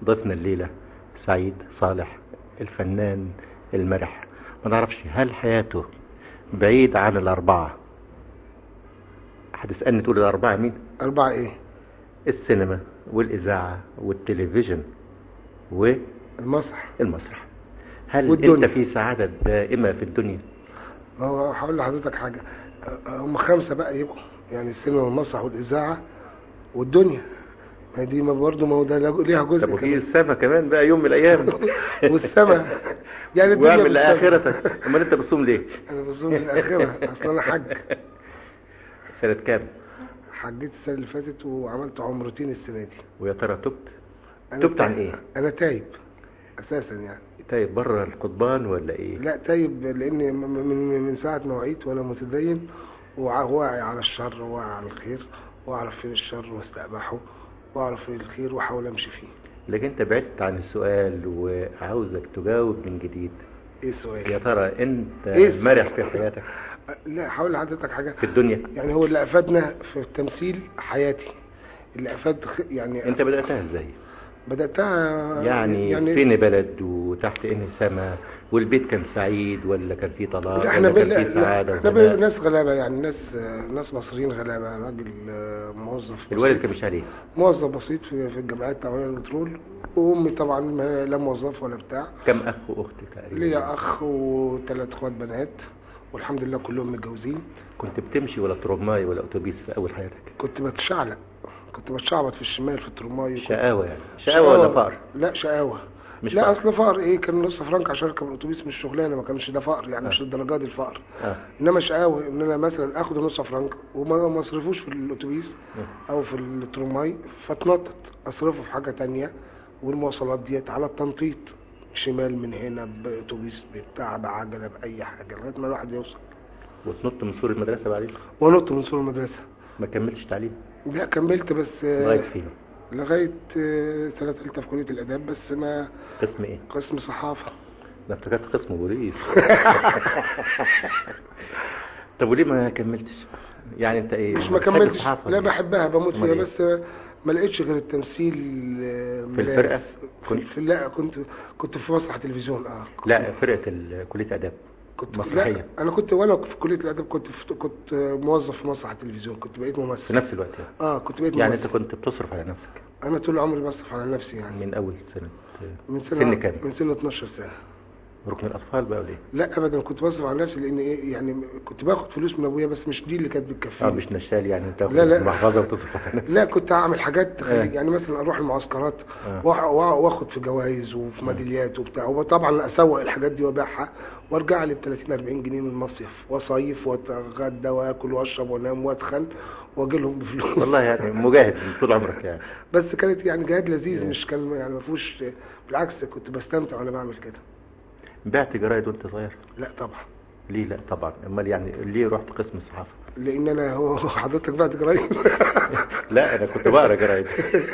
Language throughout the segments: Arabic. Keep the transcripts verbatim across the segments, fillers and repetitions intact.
ضيفنا الليلة سعيد صالح الفنان المرح. ما نعرفش هل حياته بعيد عن الأربعة؟ هتسألني تقول الأربعة مين؟ أربعة إيه؟ السينما والإذاعة والتلفزيون والمسرح المسرح. هل والدنيا. أنت في سعادة دائمة في الدنيا؟ ما هو هقول لحضرتك حاجة، هم خمسة بقى يبقوا، يعني السينما والمسرح والإذاعة والدنيا. ما دي ما برضه ما هو ده ليها جزء. طب وفي السما كمان بقى يوم من الأيام والسما يعني الدنيا واعمل لآخرتك. أمال أنت بتصوم ليه؟ أنا بصوم للآخرة، أصل أنا حج. سنة كام؟ حجيت السنة اللي فاتت وعملت عمرتين السنة دي. ويا ترى تبت؟ تبت عن إيه؟ أنا تايب أساسا يعني. تايب بره القضبان ولا إيه؟ لا تايب، لأن من من ساعة ما وعيت وأنا متدين وواعي على الشر وواعي على الخير، وأعرف فين الشر واستقبحه، وأعرف فين الخير وأحاول أمشي فيه. لكن أنت بعدت عن السؤال وعاوزك تجاوب من جديد. إيه السؤال؟ يا ترى أنت إيه مرح في حياتك؟ لا هقول لحضرتك حاجة في الدنيا. يعني هو اللي أفادنا في التمثيل حياتي، اللي أفاد يعني. أنت بدأتها إزاي؟ بدأتها يعني, يعني فين بلد وتحت إنهي سما، والبيت كان سعيد ولا كان فيه طلاق احنا ولا كان فيه سعادة؟ احنا بقى ناس غلابة، يعني ناس ناس مصريين غلابة. راجل موظف بسيط. الوالد كان مش عليه؟ موظف بسيط في في الجمعيات التعاونية للبترول، وأمي طبعا لا موظفة ولا بتاع. كم أخ وأخت تقريبا؟ ليا أخ وثلاث إخوات بنات، والحمد لله كلهم متجوزين. كنت بتمشي ولا ترماي ولا أتوبيس في أول حياتك؟ كنت بتشعلق، كنت بتشعبط في الشمال في الترماي. شقاوة يعني؟ شقاوة ولا فقر؟ لا شقاوة. مش لا فقر. اصل فقر ايه، كان نص فرنك عشان اركب الاتوبيس مش شغلانه، ما كانش ده فقر يعني. آه. مش الدرجات دي الفقر. آه. انما شقاوه ان انا مثلا اخد نص فرنك وما اصرفوش في الاتوبيس آه. او في الترماي، فتنطط اصرفه في حاجه تانية. والمواصلات ديت على التنطيط، شمال من هنا باتوبيس بتاع بعجله باي حاجه لغايه ما الواحد يوصل. وتنط من سور المدرسه بعدين؟ ونط من سور المدرسه. ما كملتش تعليم؟ لا كملت بس لغايه فين؟ لغايه سنه ثالثه في كليه الاداب، بس ما. قسم ايه؟ قسم صحافه. ده افتكرت قسم بوليس. طب وليه ما كملتش؟ يعني انت ايه؟ مش ما كملتش، لا بحبها بموت فيها، بس ما لقيتش غير التمثيل في الفرقه. كنت في لا كنت كنت في مسرح تلفزيون. اه لا فرقه كليه اداب كنت مسرحيه. لا انا كنت وانا في كليه الاداب كنت في كنت موظف في مسرح التلفزيون، كنت بقيت ممثل في نفس الوقت يعني. اه كنت بقيت يعني ممثل. انت كنت بتصرف على نفسك؟ انا طول عمري بصرف على نفسي يعني. من اول سنه؟ من سنه سن كام؟ من سنه اتناشر سنه. ركن الاطفال بقى ولا ايه؟ لا ابدا، كنت بصرف على نفسي، لان ايه يعني كنت باخد فلوس من ابويا بس مش دي اللي كانت بتكفيني. اه مش نشال يعني انت؟ لا لا محفظه وتصرف على نفسك؟ لا كنت اعمل حاجات تخليك آه. يعني مثلا اروح المعسكرات آه. واخد في جوائز وفي ميداليات وبتاع، وطبعا اسوق الحاجات دي وابيعها وارجع لي ب ثلاثين اربعين جنيه من المصيف، واصيف واتغدى واكل واشرب وانام وادخل واجي لهم بفلوس. والله يعني مجاهد طول عمرك يعني. بس كانت يعني جهاد لذيذ آه. مش كان يعني ما فيهوش، بالعكس كنت بستمتع وانا بعمل كده. بعت جرايد وانت صغير؟ لا طبعا. ليه لا طبعا؟ امال يعني ليه رحت قسم الصحافه؟ لان انا هو حضرتك بعت جرايد؟ لا انا كنت بقرا جرايد.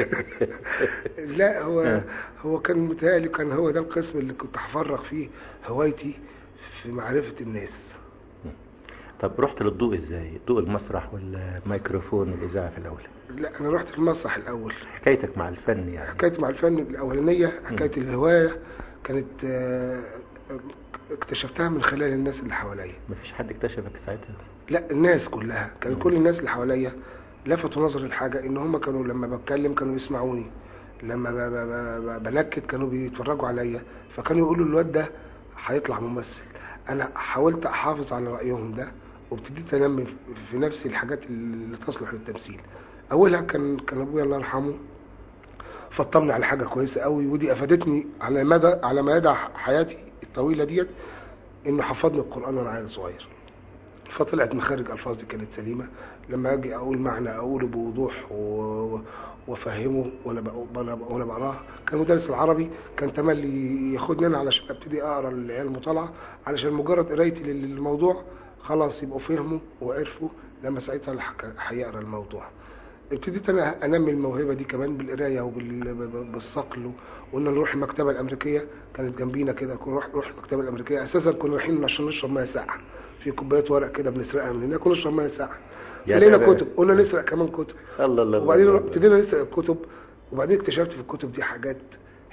لا هو هو كان متهيألي كان هو ده القسم اللي كنت هفرغ فيه هوايتي في معرفه الناس. طب رحت للضوء ازاي؟ ضوء المسرح ولا ميكروفون الاذاعه في الاول؟ لا انا رحت في المسرح الاول. حكايتك مع الفن يعني؟ حكايتي مع الفن الاولانيه حكايه الهوايه كانت اكتشفتها من خلال الناس اللي حواليا. مفيش حد اكتشفك ساعتها؟ لا الناس كلها، كان كل الناس اللي حواليا لفتوا نظري الحاجه ان هم كانوا لما بتكلم كانوا بيسمعوني، لما بنكت كانوا بيتفرجوا عليا، فكانوا يقولوا الواد ده هيطلع ممثل. انا حاولت احافظ على رايهم ده وابتديت انمي في نفسي الحاجات اللي تصلح للتمثيل. اولها كان كان ابويا الله يرحمه فطمني على حاجه كويسه قوي، ودي افادتني على مدى على مدى حياتي الطويله ديت، انه حفظني القران وانا عيل صغير. فطلعت مخارج الفاظي كانت سليمه، لما اجي اقول معنى اقوله بوضوح وافهمه وانا وانا بقراه. كان مدرس العربي كان تملي ياخدني انا علشان ابتدي اقرا للعيال مطالعه، علشان مجرد قرايتي للموضوع خلاص يبقوا فهموا وعرفوا، لما ساعتها هيقرا الموضوع. ابتديت انا انمي الموهبه دي كمان بالقرايه وبالصقل، وقلنا نروح المكتبه الامريكيه كانت جنبينا كده، كنا نروح نروح المكتبه الامريكيه. اساسا كنا رايحين عشان نشرب ميه ساقعه في كوبايات ورق كده بنسرقها من هناك ونشرب ميه ساقعه. لقينا كتب قلنا نسرق كمان كتب. الله الله. وبعدين ابتدينا نسرق الكتب، وبعدين اكتشفت في الكتب دي حاجات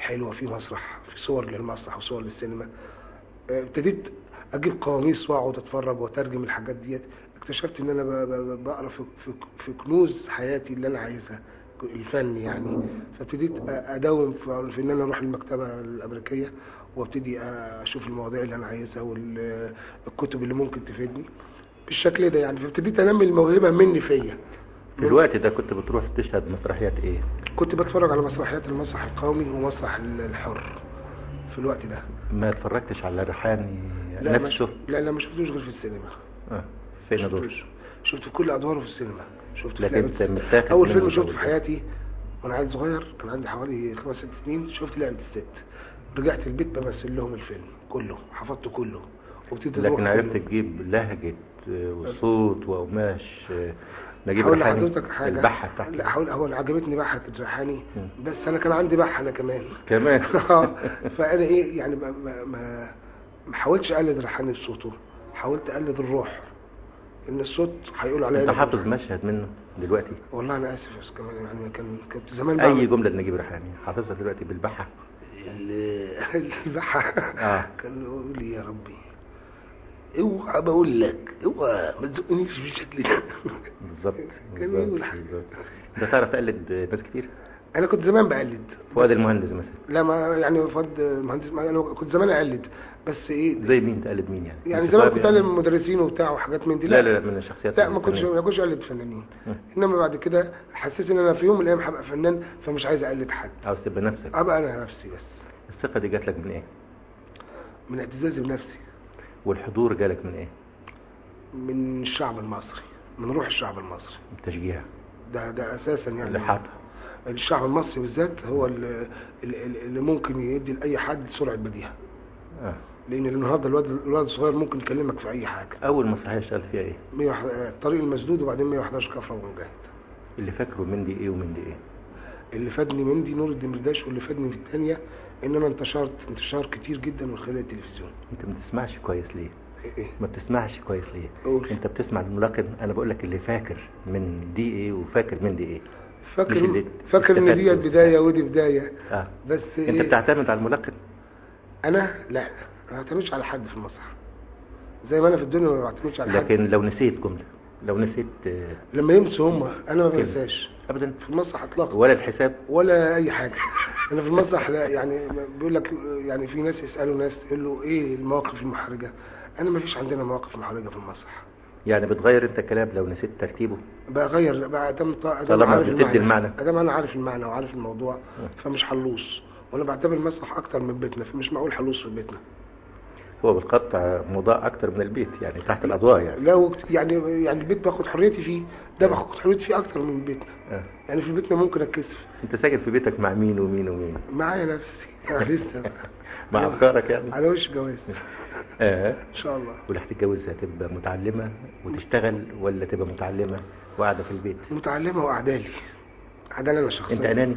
حلوه في مسرح، في صور للمسرح وصور للسينما. آه، ابتديت اجيب قواميس واقعد اتفرج واترجم الحاجات ديت. اكتشفت ان انا ب- ب- بقرا في في في كنوز حياتي اللي انا عايزها، الفن يعني. فابتديت اداوم في في ان انا اروح المكتبه الامريكيه وابتدي اشوف المواضيع اللي انا عايزها والكتب اللي ممكن تفيدني بالشكل ده يعني. فابتديت انمي الموهبه مني فيا. في الوقت ده كنت بتروح تشهد مسرحيات ايه؟ كنت بتفرج على مسرحيات المسرح القومي ومسرح الحر في الوقت ده. ما اتفرجتش على الريحاني لا ما نفسه؟ ش- لا لا ما شفتوش غير في السينما. اه فين دول؟ شفتوش. شفت كل ادواره في السينما. شفت في لكن لعبة انت الست. متاخد اول منه فيلم شفته جو في ده. حياتي وانا عيل صغير كان عندي حوالي خمس ست سنين، شفت لعبة الست. رجعت البيت بمثل لهم الفيلم كله، حفظته كله وابتديت اروح لكن كل عرفت يوم. تجيب لهجة آه، وصوت وقماش آه، نجيب هقول ريحاني لحضرتك حاجه. البحة بتاعته. لا هقول، هو أنا عجبتني بحة الريحاني مم. بس انا كان عندي بحة انا كمان. كمان فانا ايه يعني ما ما ما ما حاولتش اقلد ريحاني بصوته، حاولت اقلد الروح. ان الصوت هيقولوا عليا انت أنا حافظ بالريحاني. مشهد منه دلوقتي؟ والله انا اسف بس كمان يعني كان كنت زمان اي بعمل جملة لنجيب ريحاني حافظها دلوقتي بالبحة؟ ال- البحة. اه كان يقول لي يا ربي اوعى بقول لك اوعى ما تزقنيش بالشكل ده. بالظبط كان بالظبط يقول حاجة. بالظبط. انت تعرف تقلد ناس كتير؟ انا كنت زمان بقلد. فؤاد بس- المهندس مثلا؟ لا ما يعني فؤاد مهندس ما انا كنت زمان اقلد بس ايه زي مين تقلد مين يعني؟ يعني يوسف زمان وهبي كنت يعني؟ اقلد مدرسين وبتاع وحاجات من دي. لا لا لا من الشخصيات لا ما كنتش الفنية. ما كنتش اقلد فنانين. م. انما بعد كده حسيت ان انا في يوم من الايام هبقى فنان فمش عايز اقلد حد، عاوز تبقى نفسك. ابقى انا نفسي بس. الثقة دي جات لك من ايه؟ من اعتزازي بنفسي، والحضور جالك من ايه؟ من الشعب المصري، من روح الشعب المصري. التشجيع ده ده اساسا يعني. اللي حاطها. الشعب المصري بالذات هو اللي, اللي اللي ممكن يدي لاي حد سرعه بديهه. اه لان النهارده الواد الولد الصغير ممكن يكلمك في اي حاجه. اول مسرحية اشتغلت فيها ايه؟ مية وح- الطريق المسدود وبعدين مية وحداشر كفر ومجاهد. اللي فاكره من دي ايه ومن دي ايه؟ اللي فادني من دي نور الدمرداش، واللي فادني في الثانيه ان انا انتشرت انتشار كتير جدا من خلال التلفزيون. انت ما بتسمعش كويس ليه؟ ايه ايه ما بتسمعش كويس ليه؟ قول. انت بتسمع الملقن. انا بقول لك اللي فاكر من دي ايه وفاكر من دي ايه. مش فاكر اللي فاكر ان استفدته. ديت بدايه ودي بدايه. اه بس انت إيه؟ بتعتمد على الملقن؟ انا لا ما بعتمدش على حد في المسرح زي ما انا في الدنيا ما بعتمدش على حد. لكن لو نسيت جملة، لو نسيت آه، لما ينسوا هم انا ما كلمة. بنساش ابدا في المسرح اطلاقا ولا الحساب؟ ولا اي حاجه. انا في المسرح لا يعني بيقول لك يعني في ناس يسالوا ناس تقول له ايه المواقف المحرجه. انا ما فيش عندنا مواقف محرجه في المسرح. يعني بتغير انت كلام لو نسيت ترتيبه؟ بغير بقى ادام ادام طالما عارف بتدي المعنى. ادام انا عارف المعنى وعارف الموضوع فمش حلوص. وانا بعتبر المسرح اكتر من بيتنا فمش معقول حلوص في بيتنا. هو بالقطع مضاء اكتر من البيت يعني تحت الاضواء يعني. لا وقت- يعني يعني البيت باخد حريتي فيه، ده باخد حريتي فيه اكتر من بيتنا. آه. يعني في بيتنا ممكن اتكسف. انت ساكن في بيتك مع مين ومين ومين؟ معايا نفسي لسه بقى. مع افكارك يعني؟ على وش جواز اه ان شاء الله. واللي هتتجوز هتبقى متعلمة وتشتغل ولا تبقى متعلمة وقاعدة في البيت؟ متعلمه واعدالي. عدالة انا شخصيا. انت اناني؟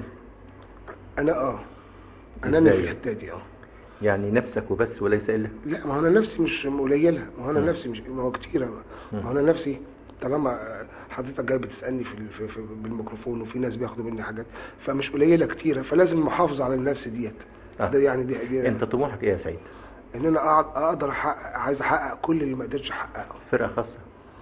انا اه اناني في إزاي؟ الحته دي اه. يعني نفسك وبس وليس الا؟ لا ما هو انا نفسي مش قليله، ما هو انا مم. نفسي مش ما هو كتيره. مم. ما هو انا نفسي طالما حضرتك جاي بتسالني في, في, في بالميكروفون وفي ناس بياخدوا مني حاجات فمش قليله كتيره فلازم محافظ على النفس ديت. آه. ده يعني دي, دي انت طموحك ايه يا سعيد؟ ان انا أقعد- اقدر احقق، عايز احقق كل اللي ما قدرتش احققه. فرقة خاصة؟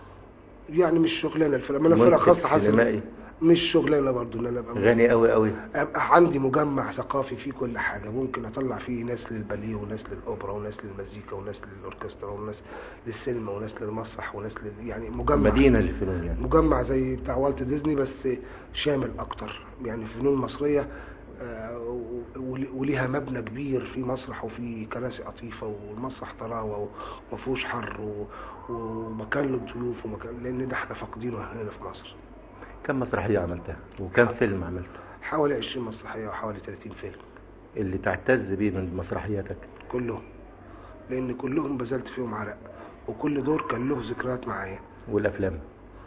يعني مش شغلانه الفرقه، ما انا منتج فرقه خاصه حسب. سينمائي؟ مش شغلانه برضو ان انا ابقى غني قوي قوي؟ ابقى عندي مجمع ثقافي فيه كل حاجه، ممكن اطلع فيه ناس للباليه وناس للاوبرا وناس للمزيكا وناس للاوركسترا وناس للسينما وناس للمسرح وناس لل... يعني مجمع مدينة للفنون يعني. مجمع زي بتاع والت ديزني بس شامل اكتر يعني فنون مصريه. آه، و- وليها مبنى كبير في مسرح وفي كراسي قطيفه والمسرح طراوه وما فيهوش حر و- ومكان للضيوف ومكان، لان ده احنا فاقدينه هنا في مصر. كم مسرحية عملتها وكم فيلم عملته حوالي عشرين مسرحيه وحوالي ثلاثين فيلم اللي تعتز بيه من مسرحياتك؟ كلهم، لان كلهم بذلت فيهم عرق وكل دور كان له ذكريات معايا. والافلام؟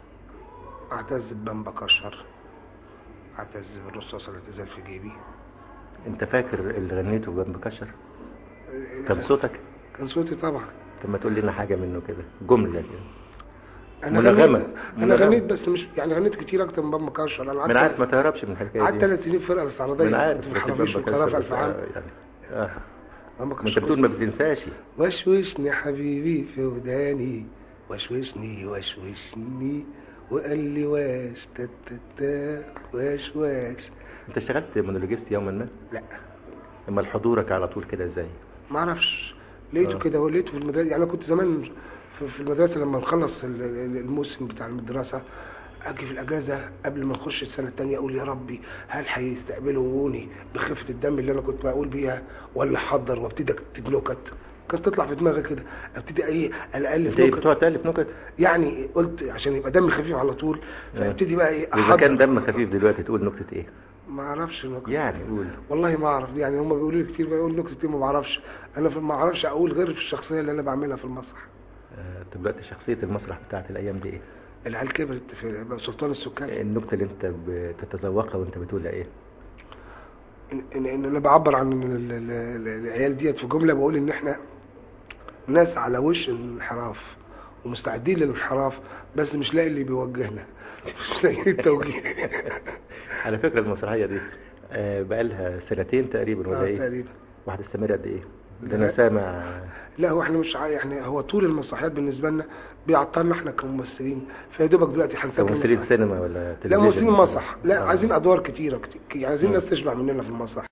اعتز ببنبا كشر، اعتز بالرصاصه اللي تزال في جيبي. انت فاكر اللي غنيته جنب كشر؟ كان صوتك؟ كان صوتي طبعا. طب ما تقول لنا حاجة منه كده، جملة كده. انا منغمة. غنيت انا منغمة. غنيت بس مش يعني غنيت كتير اكتر من بابا مكشر. انا من عارف ما قعدت تهربش من الحكايه قعدت دي. ثلاث سنين في فرقه الاستعراضيه، من عارف كنت في بس الحراميش بابا والقرافه كسر الف عام. بس- يعني اه بابا ما انت كشر بتقول ما بتنساش. وشوشني حبيبي في وداني، وشوشني وشوشني وقال لي واش تتتا واش واش. انت اشتغلت مونولوجيست يوما ما؟ لا اما حضورك على طول كده ازاي؟ ما اعرفش، لقيته آه. كده، هو لقيته في المدرسه. يعني انا كنت زمان في في المدرسه لما نخلص ال- ال- الموسم بتاع الدراسه، اجي في الاجازه قبل ما نخش السنه الثانيه اقول يا ربي هل هيستقبلوني بخفه الدم اللي انا كنت بقول بيها، ولا احضر وابتدي اكتب نكت. كانت تطلع في دماغي كده، ابتدي ايه الالف انت ايه نكت. بتقعد تالف نكت؟ يعني قلت عشان يبقى دمي خفيف على طول، فابتدي بقى ايه اذا كان احضر. دم خفيف دلوقتي تقول نكته ايه؟ ما اعرفش نكت يعني قول. والله ما اعرف، يعني هم بيقولوا لي كتير بقول نكت كتير ما بعرفش. انا في- ما اعرفش اقول غير في الشخصيه اللي انا بعملها في المسرح. آه، طب دلوقتي شخصيه المسرح بتاعت الايام دي ايه؟ العيال كبرت في سلطان السكان. النكته اللي انت بتتذوقها وانت بتقولها ايه؟ ان, إن, إن انا بعبر عن ال- ال- ال- العيال ديت في جمله، بقول ان احنا ناس على وش الانحراف ومستعدين للانحراف، بس مش لاقي اللي بيوجهنا مش لاقي التوجيه. على فكره المسرحيه دي آه، بقالها سنتين تقريبا ولا اه ايه؟ تقريبا. وهتستمر قد ايه؟ ده لا. انا سامع. لا هو احنا مش عا- يعني هو طول المسرحيات بالنسبه لنا بيعطلنا احنا كممثلين، فيا دوبك دلوقتي هنسجل كممثلين مسرح. سينما ولا لا تلفزيون؟ ممثلين مسرح، لا آه. عايزين ادوار كتيره كتير، يعني عايزين مم. ناس تشبع مننا في المسرح.